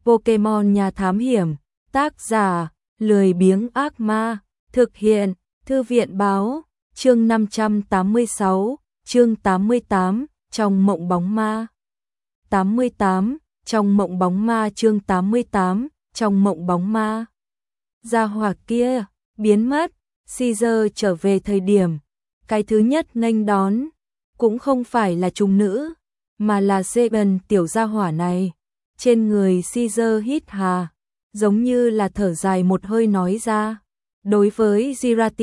Pokemon Nhà Thám Hiểm, tác giả, lười biếng ác ma, thực hiện, Thư viện Báo, chương 586, chương 88, trong mộng bóng ma. 88, trong mộng bóng ma chương 88, trong mộng bóng ma. Gia hỏa kia, biến mất, Caesar trở về thời điểm. Cái thứ nhất nghênh đón, cũng không phải là trùng nữ, mà là Seven tiểu gia hỏa này. Trên người Caesar hít hà, giống như là thở dài một hơi nói ra. Đối với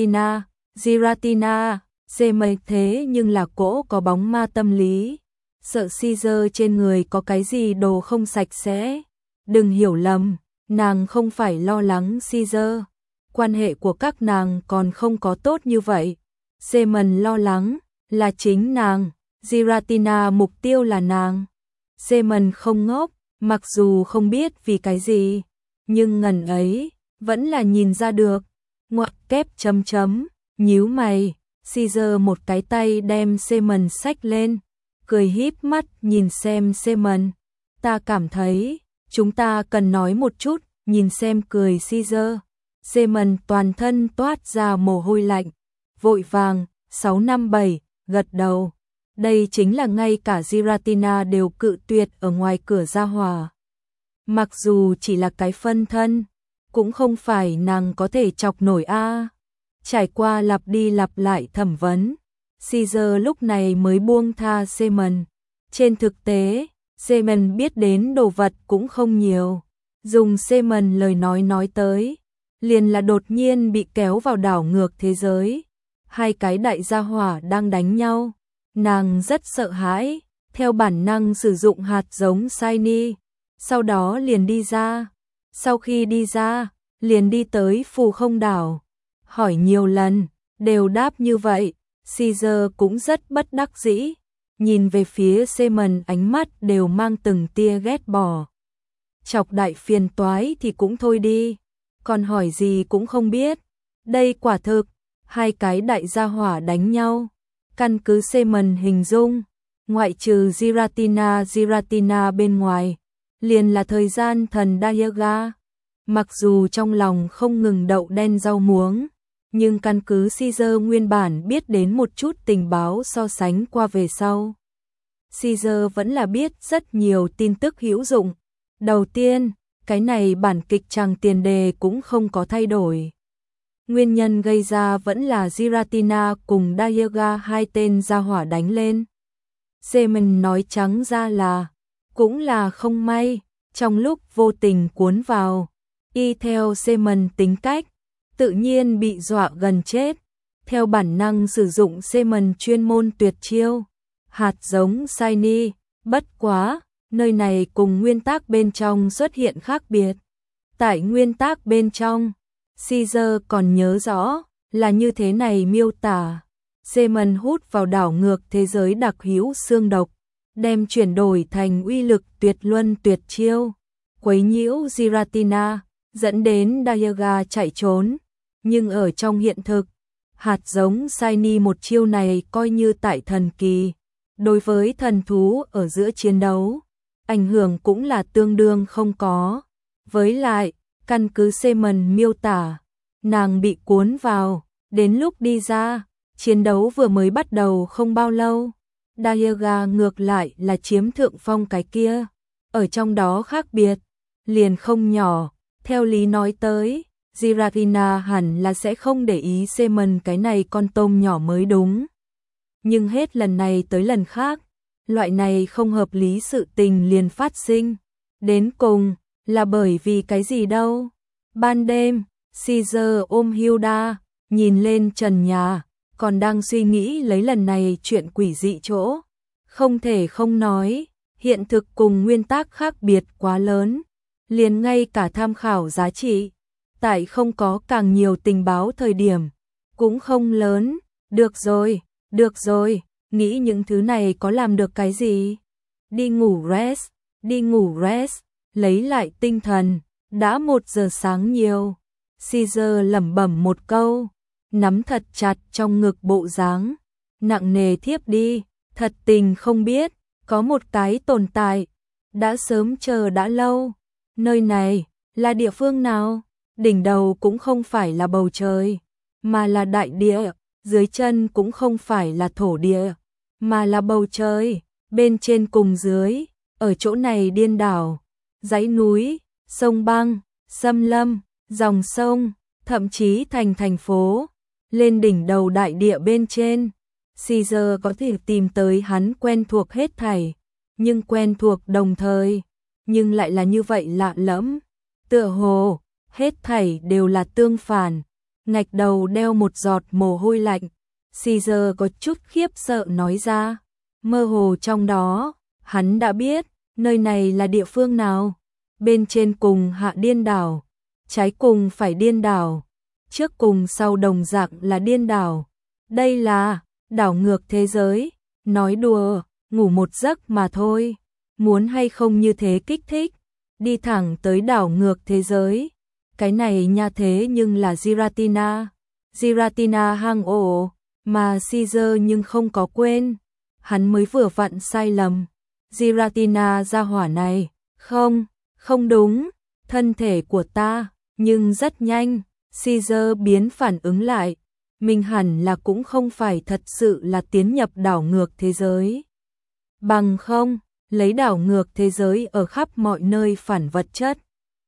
Giratina, Semen thế nhưng là cỗ có bóng ma tâm lý. Sợ Caesar trên người có cái gì đồ không sạch sẽ. Đừng hiểu lầm, nàng không phải lo lắng Caesar. Quan hệ của các nàng còn không có tốt như vậy. Semen lo lắng là chính nàng, Giratina mục tiêu là nàng. Semen không ngốc, mặc dù không biết vì cái gì, nhưng ngần ấy vẫn là nhìn ra được. Ngoặc kép chấm chấm, nhíu mày, Caesar một cái tay đem Semen xách lên, cười híp mắt nhìn xem Semen. Ta cảm thấy, chúng ta cần nói một chút, nhìn xem cười Caesar. Semen toàn thân toát ra mồ hôi lạnh, vội vàng, 657, gật đầu. Đây chính là ngay cả Giratina đều cự tuyệt ở ngoài cửa gia hỏa. Mặc dù chỉ là cái phân thân, cũng không phải nàng có thể chọc nổi a. Trải qua lặp đi lặp lại thẩm vấn, Caesar lúc này mới buông tha Semen. Trên thực tế, Semen biết đến đồ vật cũng không nhiều. Dùng Semen lời nói tới, liền là đột nhiên bị kéo vào đảo ngược thế giới. Hai cái đại gia hỏa đang đánh nhau. Nàng rất sợ hãi, theo bản năng sử dụng hạt giống Shiny, sau đó liền đi ra. Sau khi đi ra, liền đi tới phù không đảo. Hỏi nhiều lần, đều đáp như vậy. Caesar cũng rất bất đắc dĩ, nhìn về phía Semen ánh mắt đều mang từng tia ghét bỏ. Chọc đại phiền toái thì cũng thôi đi, còn hỏi gì cũng không biết. Đây quả thực, hai cái đại gia hỏa đánh nhau. Căn cứ Semen hình dung, ngoại trừ Giratina bên ngoài, liền là thời gian thần Diaga. Mặc dù trong lòng không ngừng đậu đen rau muống, nhưng căn cứ Caesar nguyên bản biết đến một chút tình báo so sánh qua về sau. Caesar vẫn là biết rất nhiều tin tức hữu dụng. Đầu tiên, cái này bản kịch tràng tiền đề cũng không có thay đổi. Nguyên nhân gây ra vẫn là Giratina cùng Diaga hai tên gia hỏa đánh lên. Semen nói trắng ra là, cũng là không may, trong lúc vô tình cuốn vào. Y theo Semen tính cách, tự nhiên bị dọa gần chết. Theo bản năng sử dụng Semen chuyên môn tuyệt chiêu, hạt giống Shiny, bất quá, nơi này cùng nguyên tắc bên trong xuất hiện khác biệt. Tại nguyên tắc bên trong, Caesar còn nhớ rõ là như thế này miêu tả. Semen hút vào đảo ngược thế giới đặc hữu xương độc, đem chuyển đổi thành uy lực tuyệt luân tuyệt chiêu, quấy nhiễu Giratina, dẫn đến Diaga chạy trốn. Nhưng ở trong hiện thực, hạt giống Shiny một chiêu này coi như tại thần kỳ. Đối với thần thú ở giữa chiến đấu, ảnh hưởng cũng là tương đương không có. Với lại, căn cứ Semen miêu tả, nàng bị cuốn vào, đến lúc đi ra, chiến đấu vừa mới bắt đầu không bao lâu. Diaga ngược lại là chiếm thượng phong cái kia. Ở trong đó khác biệt, liền không nhỏ. Theo lý nói tới, Giratina hẳn là sẽ không để ý Semen cái này con tôm nhỏ mới đúng. Nhưng hết lần này tới lần khác, loại này không hợp lý sự tình liền phát sinh. Đến cùng, là bởi vì cái gì đâu. Ban đêm, Caesar ôm Hilda, nhìn lên trần nhà, còn đang suy nghĩ lấy lần này chuyện quỷ dị chỗ. Không thể không nói, hiện thực cùng nguyên tắc khác biệt quá lớn. Liền ngay cả tham khảo giá trị, tại không có càng nhiều tình báo thời điểm, cũng không lớn. Được rồi, nghĩ những thứ này có làm được cái gì? Đi ngủ rest, lấy lại tinh thần, đã 1 giờ sáng nhiều. Caesar lẩm bẩm một câu, nắm thật chặt trong ngực bộ dáng, nặng nề thiếp đi, thật tình không biết, có một cái tồn tại, đã sớm chờ đã lâu. Nơi này là địa phương nào? Đỉnh đầu cũng không phải là bầu trời, mà là đại địa, dưới chân cũng không phải là thổ địa, mà là bầu trời, bên trên cùng dưới, ở chỗ này điên đảo, dãy núi, sông băng, xâm lâm, dòng sông, thậm chí thành phố, lên đỉnh đầu đại địa bên trên. Caesar có thể tìm tới hắn quen thuộc hết thảy, nhưng quen thuộc đồng thời, nhưng lại là như vậy lạ lẫm, tựa hồ hết thảy đều là tương phản. Ngạch đầu đeo một giọt mồ hôi lạnh, Caesar có chút khiếp sợ nói ra, mơ hồ trong đó, hắn đã biết, nơi này là địa phương nào, bên trên cùng hạ điên đảo, trái cùng phải điên đảo, trước cùng sau đồng dạng là điên đảo, đây là đảo ngược thế giới, nói đùa, ngủ một giấc mà thôi, muốn hay không như thế kích thích, đi thẳng tới đảo ngược thế giới. Cái này nha thế nhưng là Giratina hang ổ, mà Caesar nhưng không có quên, hắn mới vừa vặn sai lầm. Giratina ra hỏa này, không đúng, thân thể của ta, nhưng rất nhanh, Caesar biến phản ứng lại, mình hẳn là cũng không phải thật sự là tiến nhập đảo ngược thế giới. Bằng không, lấy đảo ngược thế giới ở khắp mọi nơi phản vật chất.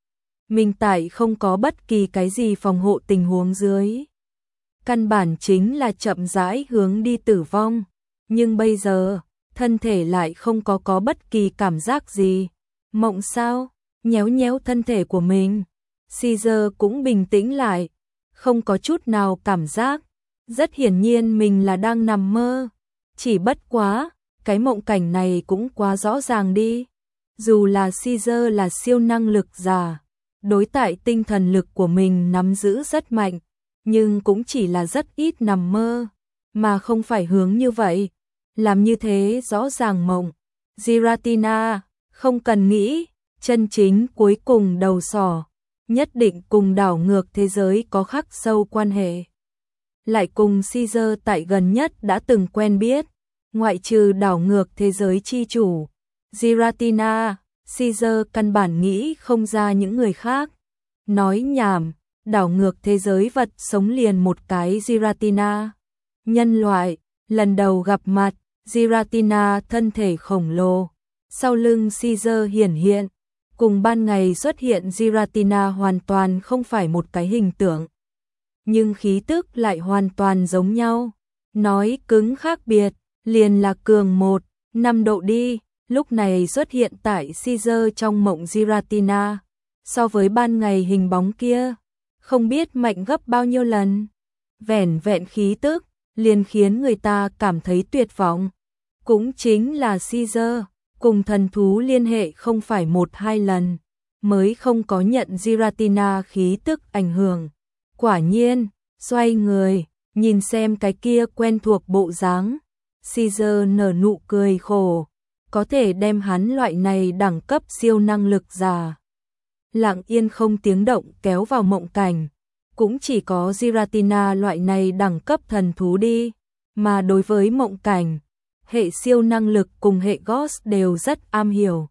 Mình tại không có bất kỳ cái gì phòng hộ tình huống dưới. Căn bản chính là chậm rãi hướng đi tử vong. Nhưng bây giờ, thân thể lại không có bất kỳ cảm giác gì. Mộng sao? Nhéo nhéo thân thể của mình. Caesar cũng bình tĩnh lại. Không có chút nào cảm giác. Rất hiển nhiên mình là đang nằm mơ. Chỉ bất quá, cái mộng cảnh này cũng quá rõ ràng đi. Dù là Caesar là siêu năng lực giả, đối tại tinh thần lực của mình nắm giữ rất mạnh, nhưng cũng chỉ là rất ít nằm mơ, mà không phải hướng như vậy. Làm như thế rõ ràng mộng. Giratina, không cần nghĩ, chân chính cuối cùng đầu sỏ, nhất định cùng đảo ngược thế giới có khắc sâu quan hệ. Lại cùng Caesar tại gần nhất đã từng quen biết, ngoại trừ đảo ngược thế giới chi chủ. Giratina, Caesar căn bản nghĩ không ra những người khác. Nói nhảm, đảo ngược thế giới vật sống liền một cái Giratina. Nhân loại, lần đầu gặp mặt, Giratina thân thể khổng lồ. Sau lưng Caesar hiển hiện, cùng ban ngày xuất hiện Giratina hoàn toàn không phải một cái hình tượng. Nhưng khí tức lại hoàn toàn giống nhau. Nói cứng khác biệt, liền là cường 1-5 độ đi. Lúc này xuất hiện tại Caesar trong mộng Giratina, so với ban ngày hình bóng kia, không biết mạnh gấp bao nhiêu lần. Vẻn vẹn khí tức, liền khiến người ta cảm thấy tuyệt vọng. Cũng chính là Caesar, cùng thần thú liên hệ không phải 1-2 lần, mới không có nhận Giratina khí tức ảnh hưởng. Quả nhiên, xoay người, nhìn xem cái kia quen thuộc bộ dáng, Caesar nở nụ cười khổ. Có thể đem hắn loại này đẳng cấp siêu năng lực giả lặng yên không tiếng động kéo vào mộng cảnh, cũng chỉ có Giratina loại này đẳng cấp thần thú đi, mà đối với mộng cảnh, hệ siêu năng lực cùng hệ Ghost đều rất am hiểu.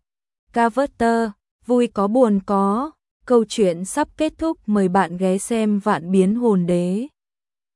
Carver, vui có buồn có, câu chuyện sắp kết thúc, mời bạn ghé xem Vạn Biến Hồn Đế.